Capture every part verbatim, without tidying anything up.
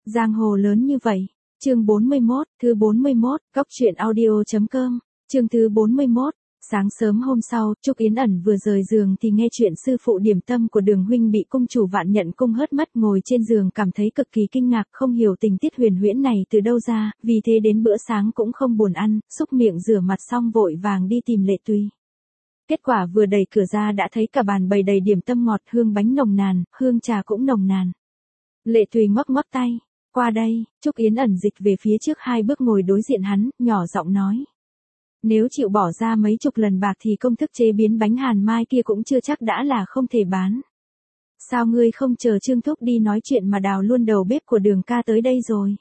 Giang hồ lớn như vậy. Chương bốn mươi mốt, thứ bốn mươi mốt, Cóc truyện audio chấm com. Chương thứ bốn mươi mốt. Sáng sớm hôm sau, Trúc Yến ẩn vừa rời giường thì nghe chuyện sư phụ điểm tâm của Đường huynh bị cung chủ Vạn Nhận cung hớt mất, ngồi trên giường cảm thấy cực kỳ kinh ngạc, không hiểu tình tiết huyền huyễn này từ đâu ra, vì thế đến bữa sáng cũng không buồn ăn, xúc miệng rửa mặt xong vội vàng đi tìm Lệ Tùy. Kết quả vừa đẩy cửa ra đã thấy cả bàn bày đầy điểm tâm ngọt, hương bánh nồng nàn, hương trà cũng nồng nàn. Lệ Tùy ngoắc ngoắc tay, qua đây. Trúc Yến ẩn dịch về phía trước hai bước ngồi đối diện hắn, nhỏ giọng nói. Nếu chịu bỏ ra mấy chục lần bạc thì công thức chế biến bánh hàn mai kia cũng chưa chắc đã là không thể bán. Sao ngươi không chờ Trương Thúc đi nói chuyện mà đào luôn đầu bếp của Đường ca tới đây rồi?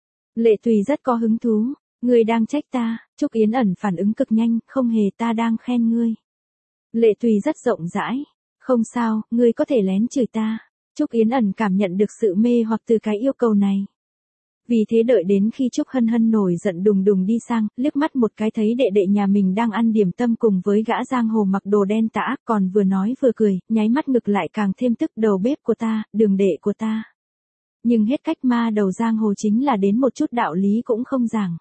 Lệ Tùy rất có hứng thú, ngươi đang trách ta. Trúc Yến ẩn phản ứng cực nhanh, không hề, ta đang khen ngươi. Lệ Tùy rất rộng rãi, không sao, ngươi có thể lén chửi ta. Trúc Yến ẩn cảm nhận được sự mê hoặc từ cái yêu cầu này. Vì thế đợi đến khi Trúc Hân Hân nổi giận đùng đùng đi sang, liếc mắt một cái thấy đệ đệ nhà mình đang ăn điểm tâm cùng với gã giang hồ mặc đồ đen tã, còn vừa nói vừa cười, nháy mắt ngực lại càng thêm tức, đầu bếp của ta, Đường đệ của ta. Nhưng hết cách ma đầu giang hồ chính là đến một chút đạo lý cũng không giảng.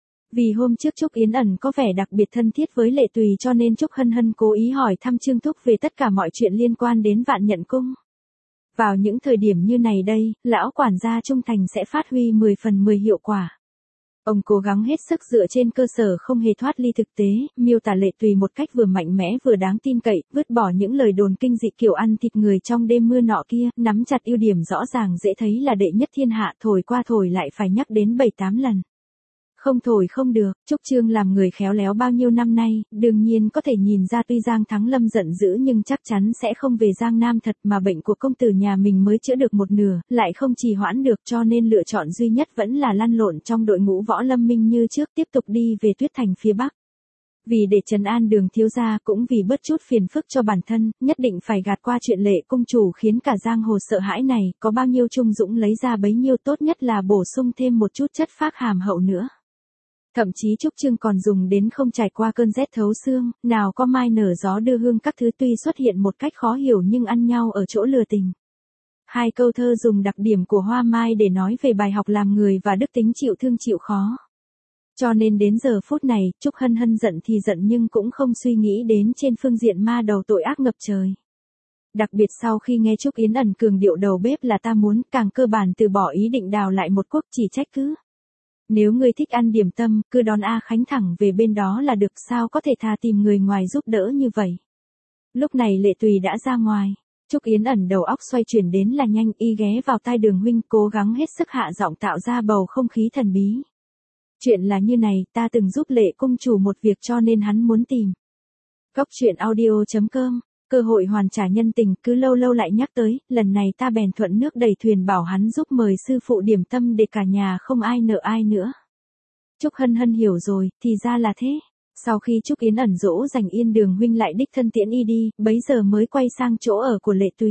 Vì hôm trước Trúc Yến ẩn có vẻ đặc biệt thân thiết với Lệ Tùy cho nên Trúc Hân Hân cố ý hỏi thăm Trương Thúc về tất cả mọi chuyện liên quan đến Vạn Nhận cung. Vào những thời điểm như này đây, lão quản gia trung thành sẽ phát huy mười phần mười hiệu quả. Ông cố gắng hết sức dựa trên cơ sở không hề thoát ly thực tế, miêu tả Lệ Tùy một cách vừa mạnh mẽ vừa đáng tin cậy, vứt bỏ những lời đồn kinh dị kiểu ăn thịt người trong đêm mưa nọ kia, nắm chặt ưu điểm rõ ràng dễ thấy là đệ nhất thiên hạ, thổi qua thổi lại phải nhắc đến bảy tám lần. Không thổi không được, Trúc Trương làm người khéo léo bao nhiêu năm nay, đương nhiên có thể nhìn ra tuy Giang Thắng Lâm giận dữ nhưng chắc chắn sẽ không về Giang Nam thật, mà bệnh của công tử nhà mình mới chữa được một nửa, lại không trì hoãn được, cho nên lựa chọn duy nhất vẫn là lăn lộn trong đội ngũ Võ Lâm Minh như trước, tiếp tục đi về Tuyết Thành phía Bắc. Vì để trấn an Đường thiếu gia, cũng vì bớt chút phiền phức cho bản thân, nhất định phải gạt qua chuyện Lệ cung chủ khiến cả giang hồ sợ hãi này, có bao nhiêu trung dũng lấy ra bấy nhiêu, tốt nhất là bổ sung thêm một chút chất phác hàm hậu nữa. Thậm chí Trúc Trương còn dùng đến không trải qua cơn rét thấu xương, nào có mai nở gió đưa hương các thứ, tuy xuất hiện một cách khó hiểu nhưng ăn nhau ở chỗ lừa tình. Hai câu thơ dùng đặc điểm của hoa mai để nói về bài học làm người và đức tính chịu thương chịu khó. Cho nên đến giờ phút này, Trúc Hân Hân giận thì giận nhưng cũng không suy nghĩ đến trên phương diện ma đầu tội ác ngập trời. Đặc biệt sau khi nghe Trúc Yến ẩn cường điệu đầu bếp là ta muốn, càng cơ bản từ bỏ ý định đào lại một quốc, chỉ trách cứ. Nếu ngươi thích ăn điểm tâm, cứ đón A Khánh thẳng về bên đó là được, sao có thể thà tìm người ngoài giúp đỡ như vậy. Lúc này Lệ Tùy đã ra ngoài, Trúc Yến ẩn đầu óc xoay chuyển đến là nhanh, y ghé vào tai Đường huynh, cố gắng hết sức hạ giọng tạo ra bầu không khí thần bí. Chuyện là như này, ta từng giúp Lệ cung chủ một việc cho nên hắn muốn tìm. Cóc truyện audio chấm com, cơ hội hoàn trả nhân tình, cứ lâu lâu lại nhắc tới, lần này ta bèn thuận nước đẩy thuyền bảo hắn giúp mời sư phụ điểm tâm để cả nhà không ai nợ ai nữa. Trúc Hân Hân hiểu rồi, thì ra là thế. Sau khi Trúc Yến ẩn dỗ dành yên, Đường huynh lại đích thân tiễn y đi, bấy giờ mới quay sang chỗ ở của Lệ Tùy.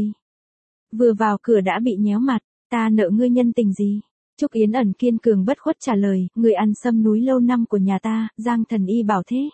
Vừa vào cửa đã bị nhéo mặt, ta nợ ngươi nhân tình gì? Trúc Yến ẩn kiên cường bất khuất trả lời, người ăn sâm núi lâu năm của nhà ta, Giang thần y bảo thế.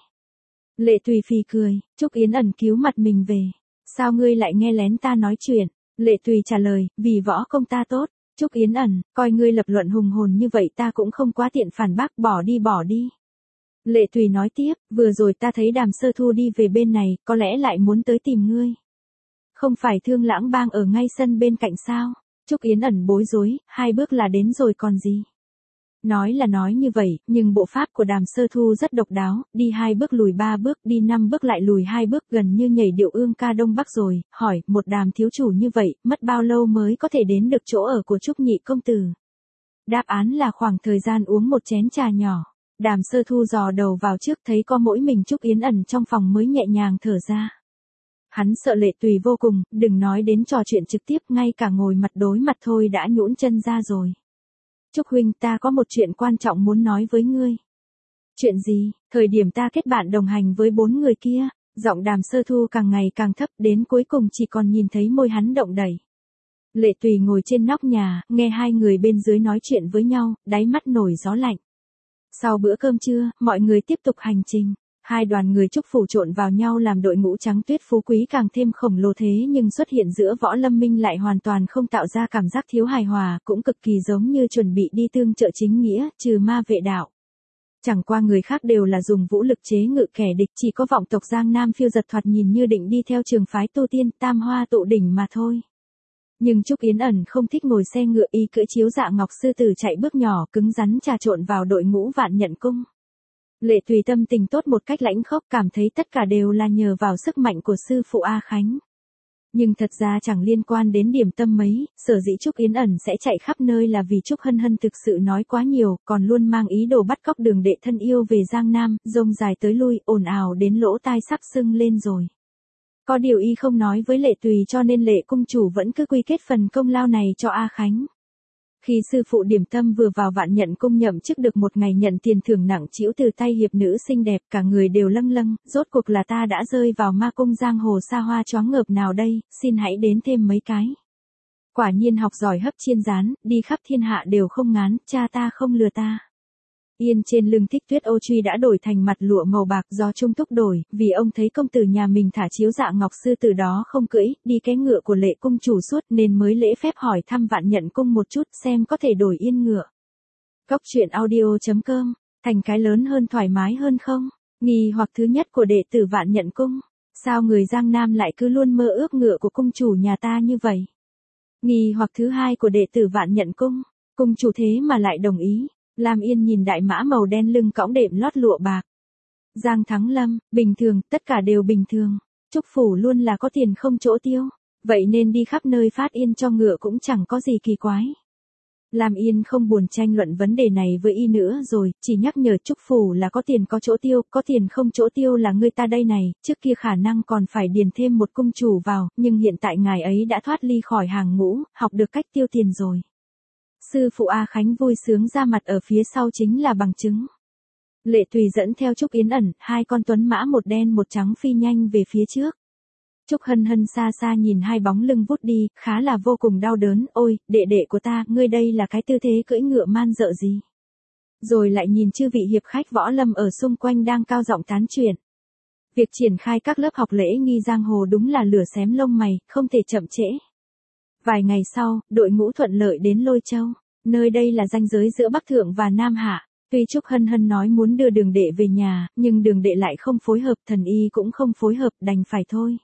Lệ Tùy phì cười, Trúc Yến ẩn cứu mặt mình về. Sao ngươi lại nghe lén ta nói chuyện? Lệ Tùy trả lời, vì võ công ta tốt. Trúc Yến ẩn, coi ngươi lập luận hùng hồn như vậy ta cũng không quá tiện phản bác, bỏ đi bỏ đi. Lệ Tùy nói tiếp, vừa rồi ta thấy Đàm Sơ Thu đi về bên này, có lẽ lại muốn tới tìm ngươi. Không phải Thương Lãng Bang ở ngay sân bên cạnh sao? Trúc Yến ẩn bối rối, hai bước là đến rồi còn gì. Nói là nói như vậy, nhưng bộ pháp của Đàm Sơ Thu rất độc đáo, đi hai bước lùi ba bước, đi năm bước lại lùi hai bước, gần như nhảy điệu ương ca Đông Bắc rồi, hỏi, một Đàm thiếu chủ như vậy, mất bao lâu mới có thể đến được chỗ ở của Trúc nhị công tử? Đáp án là khoảng thời gian uống một chén trà nhỏ. Đàm Sơ Thu dò đầu vào trước, thấy có mỗi mình Trúc Yến ẩn trong phòng mới nhẹ nhàng thở ra. Hắn sợ Lệ Tùy vô cùng, đừng nói đến trò chuyện trực tiếp, ngay cả ngồi mặt đối mặt thôi đã nhũn chân ra rồi. Trúc huynh, ta có một chuyện quan trọng muốn nói với ngươi. Chuyện gì? Thời điểm ta kết bạn đồng hành với bốn người kia, giọng Đàm Sơ Thu càng ngày càng thấp, đến cuối cùng chỉ còn nhìn thấy môi hắn động đẩy. Lệ Tùy ngồi trên nóc nhà, nghe hai người bên dưới nói chuyện với nhau, đáy mắt nổi gió lạnh. Sau bữa cơm trưa, mọi người tiếp tục hành trình. Hai đoàn người Trúc phủ trộn vào nhau làm đội ngũ Trắng Tuyết phú quý càng thêm khổng lồ thế nhưng xuất hiện giữa Võ Lâm Minh lại hoàn toàn không tạo ra cảm giác thiếu hài hòa, cũng cực kỳ giống như chuẩn bị đi tương trợ chính nghĩa, trừ ma vệ đạo. Chẳng qua người khác đều là dùng vũ lực chế ngự kẻ địch, chỉ có vọng tộc Giang Nam Phiêu Giật thoạt nhìn như định đi theo trường phái tu tiên Tam Hoa tụ đỉnh mà thôi. Nhưng Trúc Yến ẩn không thích ngồi xe ngựa, y cưỡi chiếu dạ ngọc sư tử chạy bước nhỏ cứng rắn trà trộn vào đội ngũ Vạn Nhận Cung. Lệ Tùy tâm tình tốt một cách lãnh khốc, cảm thấy tất cả đều là nhờ vào sức mạnh của sư phụ A Khánh. Nhưng thật ra chẳng liên quan đến điểm tâm mấy, sở dĩ Trúc Yến ẩn sẽ chạy khắp nơi là vì Trúc Hân Hân thực sự nói quá nhiều, còn luôn mang ý đồ bắt cóc Đường đệ thân yêu về Giang Nam, rông dài tới lui, ồn ào đến lỗ tai sắc sưng lên rồi. Có điều y không nói với Lệ Tùy cho nên Lệ cung chủ vẫn cứ quy kết phần công lao này cho A Khánh. Khi sư phụ Điểm Tâm vừa vào Vạn Nhận Cung nhậm chức được một ngày nhận tiền thưởng nặng trĩu từ tay hiệp nữ xinh đẹp, cả người đều lâng lâng, rốt cuộc là ta đã rơi vào ma cung giang hồ xa hoa choáng ngợp nào đây, xin hãy đến thêm mấy cái. Quả nhiên học giỏi hấp chiên rán, đi khắp thiên hạ đều không ngán, cha ta không lừa ta. Yên trên lưng Thích Tuyết ô truy đã đổi thành mặt lụa màu bạc do Trung Túc đổi, vì ông thấy công tử nhà mình thả chiếu dạ ngọc sư từ đó không cưỡi, đi cái ngựa của Lệ cung chủ suốt nên mới lễ phép hỏi thăm Vạn Nhận Cung một chút xem có thể đổi yên ngựa. Cóc truyện audio chấm com, thành cái lớn hơn thoải mái hơn không? Nghi hoặc thứ nhất của đệ tử Vạn Nhận Cung, sao người Giang Nam lại cứ luôn mơ ước ngựa của cung chủ nhà ta như vậy? Nghi hoặc thứ hai của đệ tử Vạn Nhận Cung, cung chủ thế mà lại đồng ý. Lam Yên nhìn đại mã màu đen lưng cõng đệm lót lụa bạc. Giang Thắng Lâm, bình thường, tất cả đều bình thường. Trúc phủ luôn là có tiền không chỗ tiêu, vậy nên đi khắp nơi phát yên cho ngựa cũng chẳng có gì kỳ quái. Lam Yên không buồn tranh luận vấn đề này với y nữa rồi, chỉ nhắc nhở Trúc phủ là có tiền có chỗ tiêu, có tiền không chỗ tiêu là người ta đây này, trước kia khả năng còn phải điền thêm một cung chủ vào, nhưng hiện tại ngài ấy đã thoát ly khỏi hàng ngũ, học được cách tiêu tiền rồi. Sư phụ A Khánh vui sướng ra mặt ở phía sau chính là bằng chứng. Lệ Tùy dẫn theo Trúc Yến ẩn, hai con tuấn mã một đen một trắng phi nhanh về phía trước. Trúc Hân Hân xa xa nhìn hai bóng lưng vút đi, khá là vô cùng đau đớn, ôi, đệ đệ của ta, ngươi đây là cái tư thế cưỡi ngựa man dợ gì? Rồi lại nhìn chư vị hiệp khách võ lâm ở xung quanh đang cao giọng tán chuyện. Việc triển khai các lớp học lễ nghi giang hồ đúng là lửa xém lông mày, không thể chậm trễ. Vài ngày sau, đội ngũ thuận lợi đến Lôi Châu, nơi đây là ranh giới giữa Bắc Thượng và Nam Hạ. Tuy Trúc Hân Hân nói muốn đưa Đường đệ về nhà, nhưng Đường đệ lại không phối hợp, thần y cũng không phối hợp, đành phải thôi.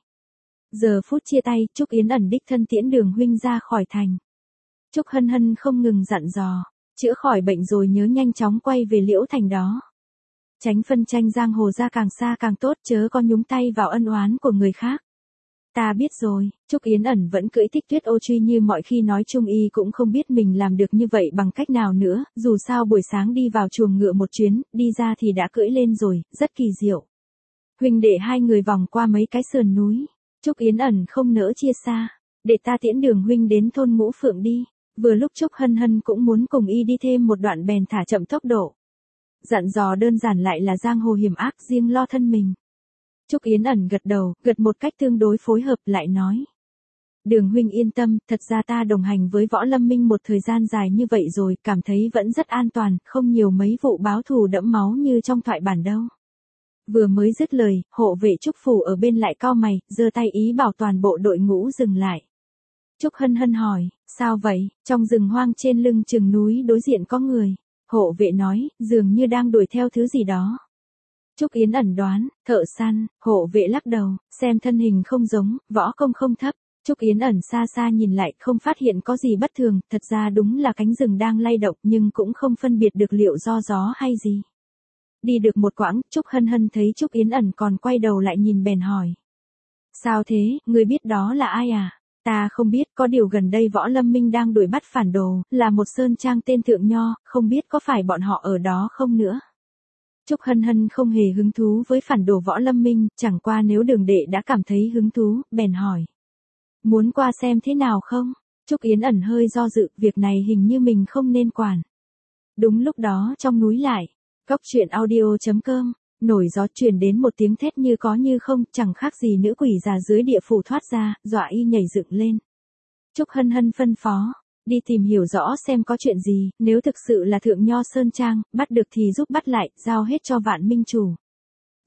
Giờ phút chia tay, Trúc Yến ẩn đích thân tiễn Đường huynh ra khỏi thành. Trúc Hân Hân không ngừng dặn dò, chữa khỏi bệnh rồi nhớ nhanh chóng quay về Liễu Thành đó. Tránh phân tranh giang hồ ra càng xa càng tốt, chớ có nhúng tay vào ân oán của người khác. Ta biết rồi, Trúc Yến ẩn vẫn cưỡi Thích Tuyết ô truy như mọi khi, nói chung y cũng không biết mình làm được như vậy bằng cách nào nữa, dù sao buổi sáng đi vào chuồng ngựa một chuyến, đi ra thì đã cưỡi lên rồi, rất kỳ diệu. Huynh đệ hai người vòng qua mấy cái sườn núi, Trúc Yến ẩn không nỡ chia xa, để ta tiễn Đường huynh đến thôn Ngũ Phượng đi. Vừa lúc Trúc Hân Hân cũng muốn cùng y đi thêm một đoạn bèn thả chậm tốc độ. Dặn dò đơn giản lại là giang hồ hiểm ác, riêng lo thân mình. Trúc Yến ẩn gật đầu, gật một cách tương đối phối hợp, lại nói. Đường huynh yên tâm, thật ra ta đồng hành với Võ Lâm Minh một thời gian dài như vậy rồi, cảm thấy vẫn rất an toàn, không nhiều mấy vụ báo thù đẫm máu như trong thoại bản đâu. Vừa mới dứt lời, hộ vệ Trúc phủ ở bên lại cau mày, giơ tay ý bảo toàn bộ đội ngũ dừng lại. Trúc Hân Hân hỏi, sao vậy? Trong rừng hoang trên lưng chừng núi đối diện có người. Hộ vệ nói, dường như đang đuổi theo thứ gì đó. Trúc Yến ẩn đoán, thợ săn. Hộ vệ lắc đầu, xem thân hình không giống, võ công không thấp. Trúc Yến ẩn xa xa nhìn lại, không phát hiện có gì bất thường, thật ra đúng là cánh rừng đang lay động, nhưng cũng không phân biệt được liệu do gió hay gì. Đi được một quãng, Trúc Hân Hân thấy Trúc Yến ẩn còn quay đầu lại nhìn bèn hỏi. Sao thế, người biết đó là ai à? Ta không biết, có điều gần đây Võ Lâm Minh đang đuổi bắt phản đồ, là một sơn trang tên Thượng Nho, không biết có phải bọn họ ở đó không nữa. Trúc Hân Hân không hề hứng thú với phản đồ Võ Lâm Minh, chẳng qua nếu Đường đệ đã cảm thấy hứng thú, bèn hỏi. Muốn qua xem thế nào không? Trúc Yến ẩn hơi do dự, việc này hình như mình không nên quản. Đúng lúc đó trong núi lại, cóc truyện audio chấm com, nổi gió truyền đến một tiếng thét như có như không, chẳng khác gì nữ quỷ già dưới địa phủ thoát ra, dọa y nhảy dựng lên. Trúc Hân Hân phân phó, đi tìm hiểu rõ xem có chuyện gì, nếu thực sự là Thượng Nho Sơn Trang, bắt được thì giúp bắt lại, giao hết cho Vạn Minh chủ.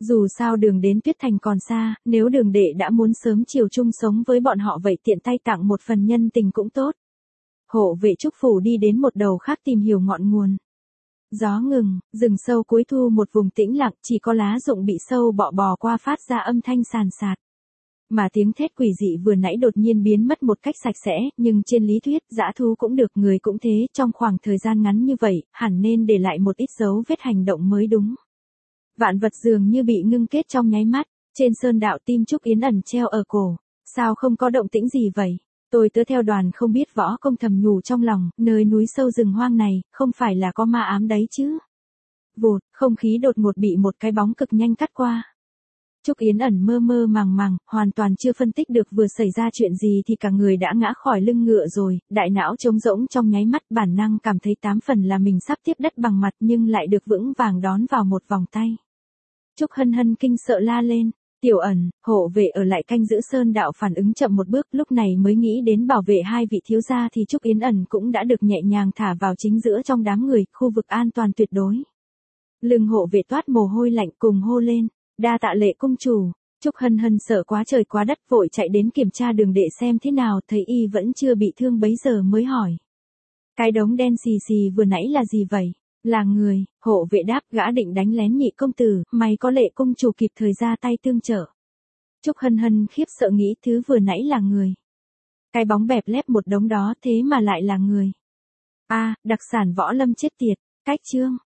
Dù sao đường đến Tuyết Thành còn xa, nếu đường đệ đã muốn sớm chiều chung sống với bọn họ vậy tiện tay tặng một phần nhân tình cũng tốt. Hộ vệ Trúc Phủ đi đến một đầu khác tìm hiểu ngọn nguồn. Gió ngừng, rừng sâu cuối thu một vùng tĩnh lặng, chỉ có lá rụng bị sâu bọ bò qua phát ra âm thanh sàn sạt. Mà tiếng thét quỷ dị vừa nãy đột nhiên biến mất một cách sạch sẽ, nhưng trên lý thuyết, dã thú cũng được, người cũng thế, trong khoảng thời gian ngắn như vậy, hẳn nên để lại một ít dấu vết hành động mới đúng. Vạn vật dường như bị ngưng kết trong nháy mắt, trên sơn đạo tim Trúc Yến ẩn treo ở cổ. Sao không có động tĩnh gì vậy? Tôi tớ theo đoàn không biết võ công thầm nhủ trong lòng, nơi núi sâu rừng hoang này, không phải là có ma ám đấy chứ. Vụt, không khí đột ngột bị một cái bóng cực nhanh cắt qua. Trúc Yến ẩn mơ mơ màng màng, hoàn toàn chưa phân tích được vừa xảy ra chuyện gì thì cả người đã ngã khỏi lưng ngựa rồi, đại não trống rỗng trong nháy mắt, bản năng cảm thấy tám phần là mình sắp tiếp đất bằng mặt nhưng lại được vững vàng đón vào một vòng tay. Trúc Hân Hân kinh sợ la lên, Tiểu Ẩn, hộ vệ ở lại canh giữ sơn đạo phản ứng chậm một bước, lúc này mới nghĩ đến bảo vệ hai vị thiếu gia thì Trúc Yến ẩn cũng đã được nhẹ nhàng thả vào chính giữa trong đám người, khu vực an toàn tuyệt đối. Lưng hộ vệ toát mồ hôi lạnh cùng hô lên, đa tạ Lệ cung chủ. Trúc Hân Hân sợ quá trời quá đất vội chạy đến kiểm tra đường đệ xem thế nào, thấy y vẫn chưa bị thương bấy giờ mới hỏi. Cái đống đen xì xì vừa nãy là gì vậy? Là người, hộ vệ đáp, gã định đánh lén Nhị công tử, may có Lệ cung chủ kịp thời ra tay tương trợ. Trúc Hân Hân khiếp sợ nghĩ thứ vừa nãy là người. Cái bóng bẹp lép một đống đó thế mà lại là người. A, đặc sản võ lâm chết tiệt, cách chương.